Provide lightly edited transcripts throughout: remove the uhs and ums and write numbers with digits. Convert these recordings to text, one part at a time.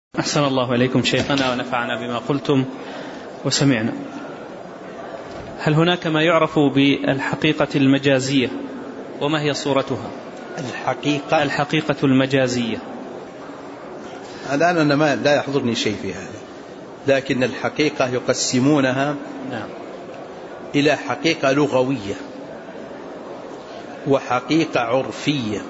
أحسن الله إليكم شيخنا ونفعنا بما قلتم وسمعنا. هل هناك ما يعرف بالحقيقة المجازية وما هي صورتها؟ الحقيقة المجازية. الآن أنا لا يحضرني شيء في هذا، لكن الحقيقة يقسمونها إلى حقيقة لغوية وحقيقة عرفية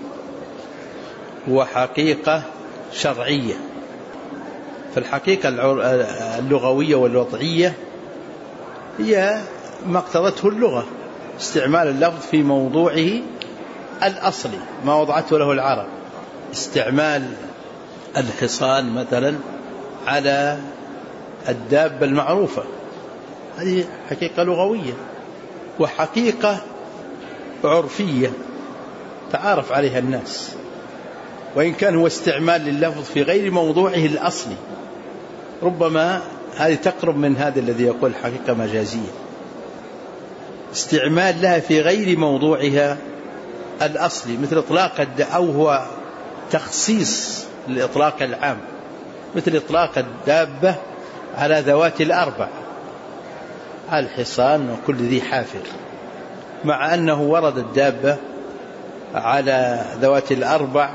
وحقيقة شرعية. فالحقيقة اللغوية والوضعية هي ما اقتضته اللغة، استعمال اللفظ في موضوعه الأصلي ما وضعته له العرب، استعمال الحصان مثلا على الدابة المعروفة، هذه حقيقة لغوية. وحقيقة عرفية تعارف عليها الناس، وإن كان هو استعمال لللفظ في غير موضوعه الأصلي، ربما هذه تقرب من هذا الذي يقول حقيقة مجازية، استعمال لها في غير موضوعها الأصلي، مثل إطلاق أو هو تخصيص الإطلاق العام، مثل إطلاق الدابة على ذوات الأربع، على الحصان وكل ذي حافر، مع أنه ورد الدابة على ذوات الأربع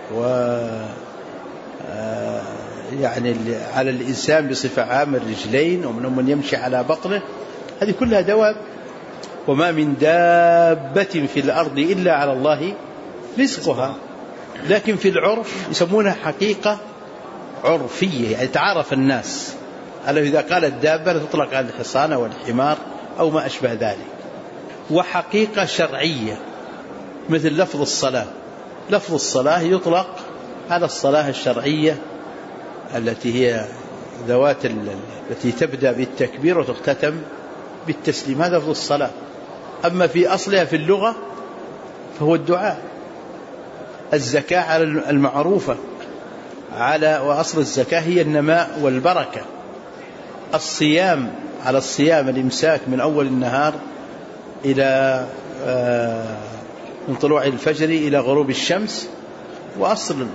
يعني على الإنسان بصفة عامة الرجلين، ومنهم من يمشي على بطنه، هذه كلها دواب. وما من دابة في الأرض إلا على الله رزقها. لكن في العرف يسمونها حقيقة عرفية، يعني تعارف الناس على إذا قال الدابة تطلق على الحصان والحمار أو ما أشبه ذلك. وحقيقة شرعية مثل لفظ الصلاة، لفظ الصلاة يطلق على الصلاة الشرعية التي هي ذوات التي تبدأ بالتكبير وتختتم بالتسليم، هذا لفظ الصلاة. أما في أصلها في اللغة فهو الدعاء. الزكاة على المعروفة وأصل الزكاة هي النماء والبركة. الصيام على الصيام الإمساك من أول النهار إلى من طلوع الفجر إلى غروب الشمس. وأصل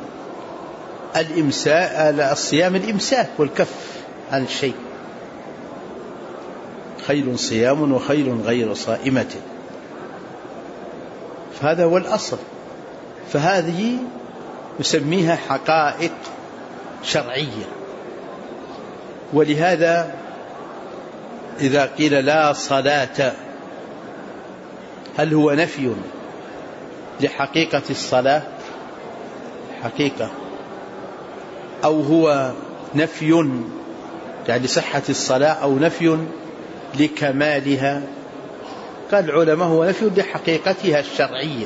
الصيام الإمساك والكف عن الشيء، خيل صيام وخيل غير صائمة، فهذا هو الأصل. فهذه يسميها حقائق شرعية. ولهذا إذا قيل لا صلاة، هل هو نفي لحقيقة الصلاة حقيقة، أو هو نفي يعني صحة الصلاة، أو نفي لكمالها؟ قال العلماء هو نفي لحقيقتها الشرعية،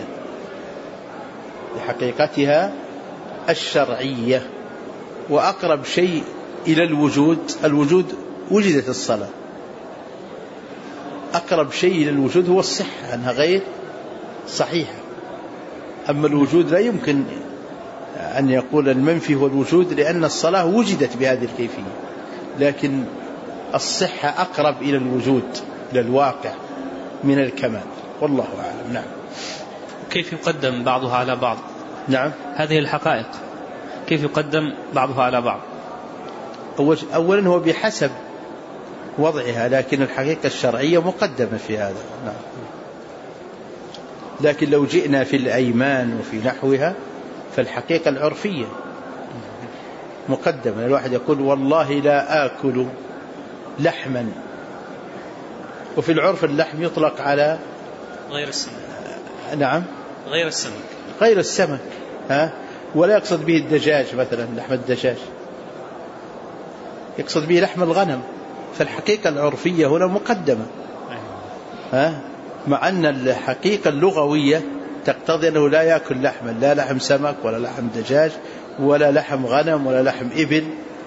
لحقيقتها الشرعية. وأقرب شيء إلى الوجود وجدت الصلاة، أقرب شيء إلى الوجود هو الصحة، أنها غير صحيحة. أما الوجود لا يمكن أن يقول المنفي هو الوجود، لأن الصلاة وجدت بهذه الكيفية، لكن الصحة أقرب إلى الوجود، إلى الواقع من الكمال، والله أعلم. نعم. كيف يقدم بعضها على بعض؟ نعم. هذه الحقائق كيف يقدم بعضها على بعض؟ أولا هو بحسب وضعها، لكن الحقيقة الشرعية مقدمة في هذا. نعم. لكن لو جئنا في الأيمان وفي نحوها فالحقيقة العرفية مقدمة. الواحد يقول والله لا آكل لحما، وفي العرف اللحم يطلق على غير السمك. نعم، غير السمك ولا يقصد به الدجاج مثلا، لحم الدجاج، يقصد به لحم الغنم. فالحقيقة العرفية هنا مقدمة، مع أن الحقيقة اللغوية تقتضي أنه لا يأكل لحما، لا لحم سمك ولا لحم دجاج ولا لحم غنم ولا لحم إبل.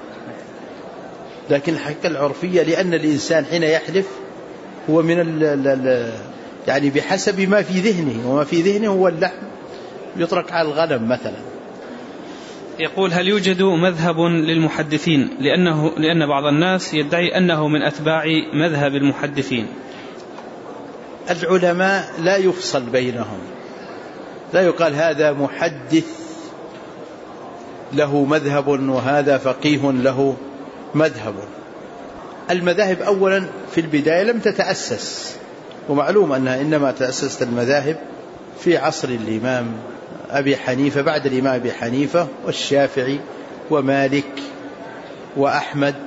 لكن الحقيقة العرفية لأن الإنسان حين يحلف هو من يعني بحسب ما في ذهنه، وما في ذهنه هو اللحم يطرق على الغنم مثلا. يقول هل يوجد مذهب للمحدثين؟ لأن بعض الناس يدعي أنه من أتباع مذهب المحدثين. العلماء لا يفصل بينهم، لا يقال هذا محدث له مذهب وهذا فقيه له مذهب. المذاهب أولا في البداية لم تتأسس، ومعلوم أنها إنما تأسست المذاهب في عصر الإمام أبي حنيفة، بعد الإمام أبي حنيفة والشافعي ومالك وأحمد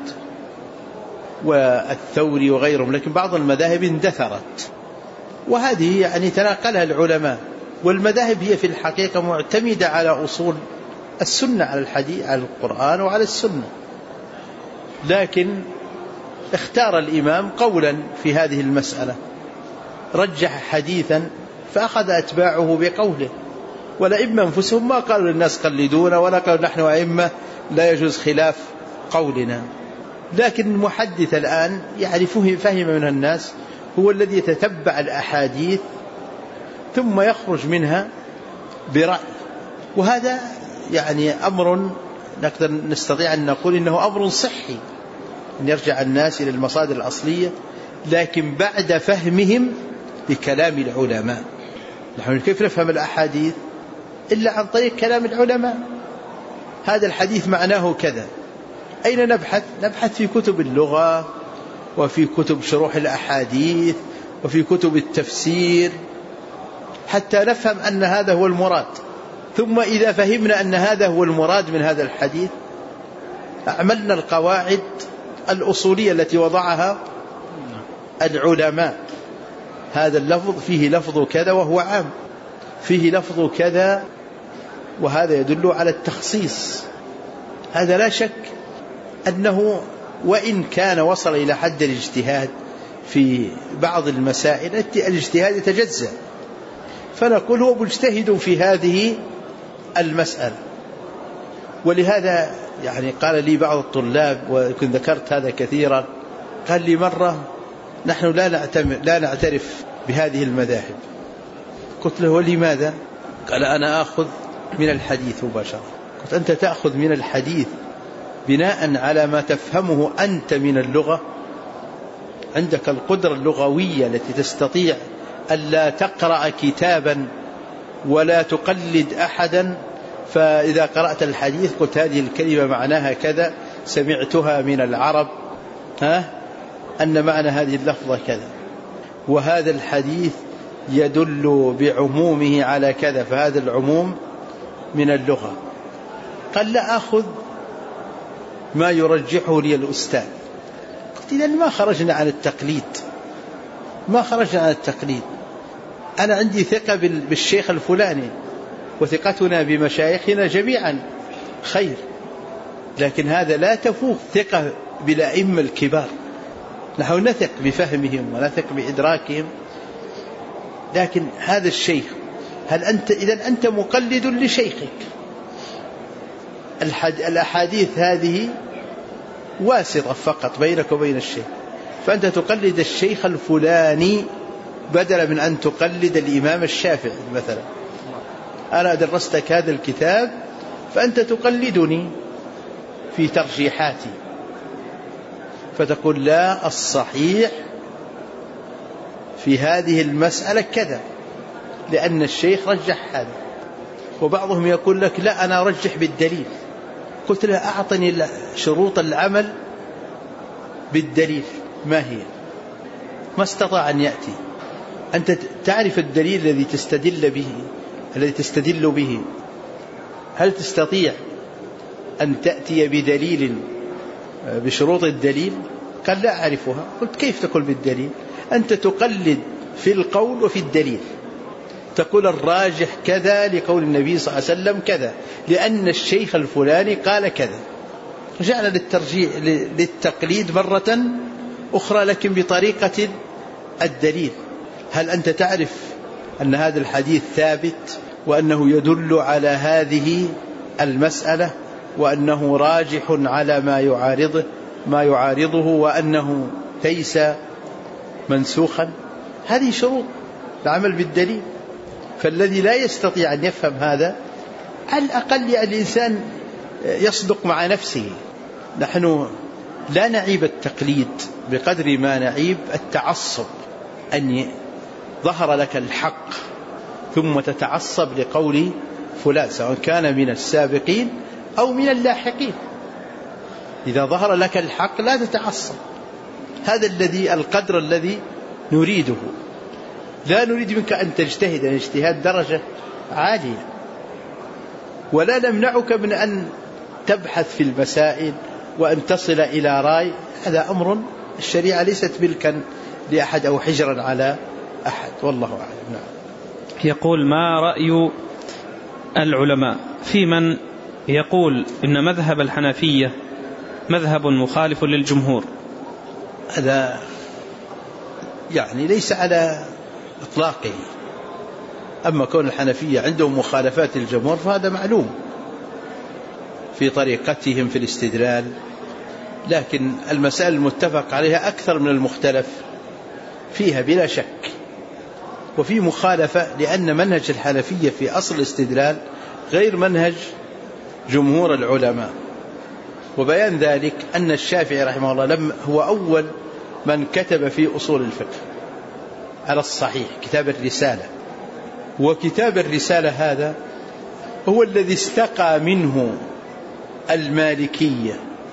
والثوري وغيرهم، لكن بعض المذاهب اندثرت، وهذه يعني تناقلها العلماء. والمذاهب هي في الحقيقة معتمدة على أصول السنة، على الحديث، على القرآن وعلى السنة، لكن اختار الإمام قولا في هذه المسألة، رجح حديثا فأخذ أتباعه بقوله، والأئمة أنفسهم ما قالوا للناس قلدونا ولا قالوا نحن أئمة لا يجوز خلاف قولنا. لكن المحدث الآن يعرفه، فهم من الناس، هو الذي يتتبع الأحاديث ثم يخرج منها برأي، وهذا يعني أمر نقدر نستطيع أن نقول إنه أمر صحي، أن يرجع الناس إلى المصادر الأصلية، لكن بعد فهمهم لكلام العلماء. نحن كيف نفهم الأحاديث إلا عن طريق كلام العلماء؟ هذا الحديث معناه كذا، أين نبحث؟ نبحث في كتب اللغة وفي كتب شروح الأحاديث وفي كتب التفسير حتى نفهم أن هذا هو المراد. ثم إذا فهمنا أن هذا هو المراد من هذا الحديث، أعملنا القواعد الأصولية التي وضعها العلماء. هذا اللفظ فيه لفظ كذا وهو عام، فيه لفظ كذا وهذا يدل على التخصيص. هذا لا شك أنه وإن كان وصل إلى حد الاجتهاد في بعض المسائل، الاجتهاد يتجزأ، فنقول هو مجتهد في هذه المسألة. ولهذا يعني قال لي بعض الطلاب، وكنت ذكرت هذا كثيرا، قال لي مرة نحن لا نعترف بهذه المذاهب. قلت له ولماذا؟ قال أنا أخذ من الحديث مباشرة. قلت أنت تأخذ من الحديث بناء على ما تفهمه أنت من اللغة؟ عندك القدرة اللغوية التي تستطيع ألا تقرأ كتابا ولا تقلد أحدا، فإذا قرأت الحديث قلت هذه الكلمة معناها كذا، سمعتها من العرب أن معنى هذه اللفظة كذا، وهذا الحديث يدل بعمومه على كذا، فهذا العموم من اللغة. قال لا أخذ ما يرجحه لي الأستاذ. قلت إذن ما خرجنا عن التقليد، ما خرجنا عن التقليد. أنا عندي ثقة بالشيخ الفلاني، وثقتنا بمشايخنا جميعا خير، لكن هذا لا تفوق ثقة بالأئمة الكبار. نحن نثق بفهمهم ونثق بإدراكهم، لكن هذا الشيخ، هل أنت إذن أنت مقلد لشيخك؟ الأحاديث هذه واسطة فقط بينك وبين الشيخ، فأنت تقلد الشيخ الفلاني بدلا من أن تقلد الإمام الشافعي مثلا. أنا درستك هذا الكتاب فأنت تقلدني في ترجيحاتي، فتقول لا، الصحيح في هذه المسألة كذا لأن الشيخ رجح هذا. وبعضهم يقول لك لا، أنا أرجح بالدليل. قلت له أعطني شروط العمل بالدليل ما هي؟ ما استطاع أن يأتي. أنت تعرف الدليل الذي تستدل به، هل تستطيع أن تأتي بدليل بشروط الدليل؟ قال لا أعرفها. قلت كيف تقول بالدليل؟ أنت تقلد في القول وفي الدليل، تقول الراجح كذا لقول النبي صلى الله عليه وسلم كذا لأن الشيخ الفلاني قال كذا. رجعنا للتقليد مرة أخرى لكن بطريقة الدليل. هل أنت تعرف أن هذا الحديث ثابت وأنه يدل على هذه المسألة وأنه راجح على ما يعارضه وأنه ليس منسوخا؟ هذه شروط العمل بالدليل. فالذي لا يستطيع أن يفهم هذا على الأقل الإنسان يصدق مع نفسه. نحن لا نعيب التقليد بقدر ما نعيب التعصب، أن ظهر لك الحق ثم تتعصب لقول فلان، سواء كان من السابقين أو من اللاحقين. إذا ظهر لك الحق لا تتعصب، هذا القدر الذي نريده. لا نريد منك أن تجتهد اجتهاد درجة عالية، ولا نمنعك من أن تبحث في المسائل وأن تصل إلى رأي. هذا أمر الشريعة ليست ملكا لأحد أو حجرا على أحد، والله أعلم. نعم. يقول: ما رأي العلماء في من يقول إن مذهب الحنفية مذهب مخالف للجمهور؟ هذا يعني ليس على إطلاقه. أما كون الحنفية عندهم مخالفات الجمهور فهذا معلوم في طريقتهم في الاستدلال، لكن المسائل المتفق عليها أكثر من المختلف فيها بلا شك. وفي مخالفة لأن منهج الحنفية في أصل الاستدلال غير منهج جمهور العلماء. وبيان ذلك أن الشافعي رحمه الله هو أول من كتب في أصول الفقه على الصحيح كتاب الرسالة، وكتاب الرسالة هذا هو الذي استقى منه المالكية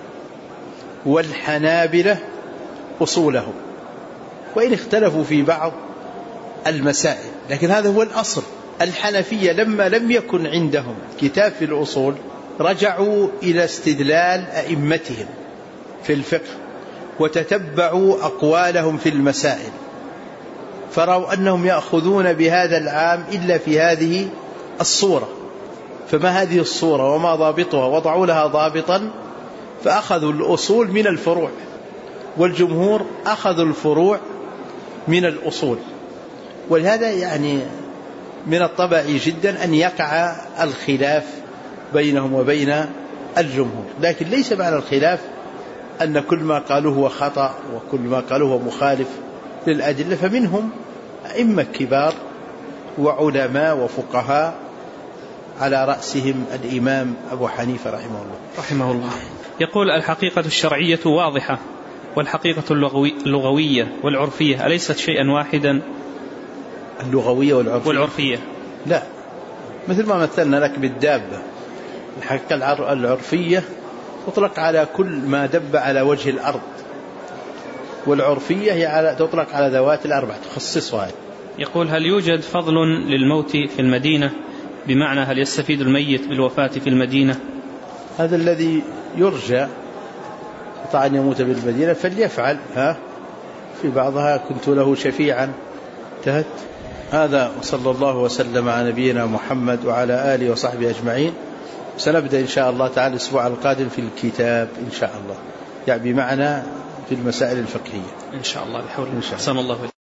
والحنابلة أصولهم، وإن اختلفوا في بعض المسائل، لكن هذا هو الأصل. الحنفية لما لم يكن عندهم كتاب في الأصول رجعوا إلى استدلال أئمتهم في الفقه وتتبعوا أقوالهم في المسائل، فرأوا أنهم يأخذون بهذا العام إلا في هذه الصورة. فما هذه الصورة وما ضابطها؟ وضعوا لها ضابطا، فأخذوا الأصول من الفروع، والجمهور أخذوا الفروع من الأصول. ولهذا يعني من الطبيعي جدا أن يقع الخلاف بينهم وبين الجمهور، لكن ليس معنى الخلاف أن كل ما قالوه هو خطأ وكل ما قالوه هو مخالف للأدلة. فمنهم أئمة كبار وعلماء وفقهاء على رأسهم الإمام أبو حنيفة رحمه الله. يقول: الحقيقة الشرعية واضحة، والحقيقة اللغوية والعرفية أليست شيئا واحدا؟ اللغوية والعرفية لا، مثل ما مثلنا لك بالدابة. الحقيقة العرفية تطلق على كل ما دب على وجه الأرض، والعرفية هي تطلق على ذوات الأربع تخصصها. يقول: هل يوجد فضل للموت في المدينة؟ بمعنى هل يستفيد الميت بالوفاة في المدينة؟ هذا الذي يرجى، طبعا أن يموت بالمدينة فليفعل. في بعضها كنت له شفيعا انتهت. هذا وصلى الله وسلم على نبينا محمد وعلى آله وصحبه أجمعين. سنبدأ إن شاء الله تعالى الأسبوع القادم في الكتاب إن شاء الله، يعني بمعنى في المسائل الفقهية إن شاء الله بحول الله.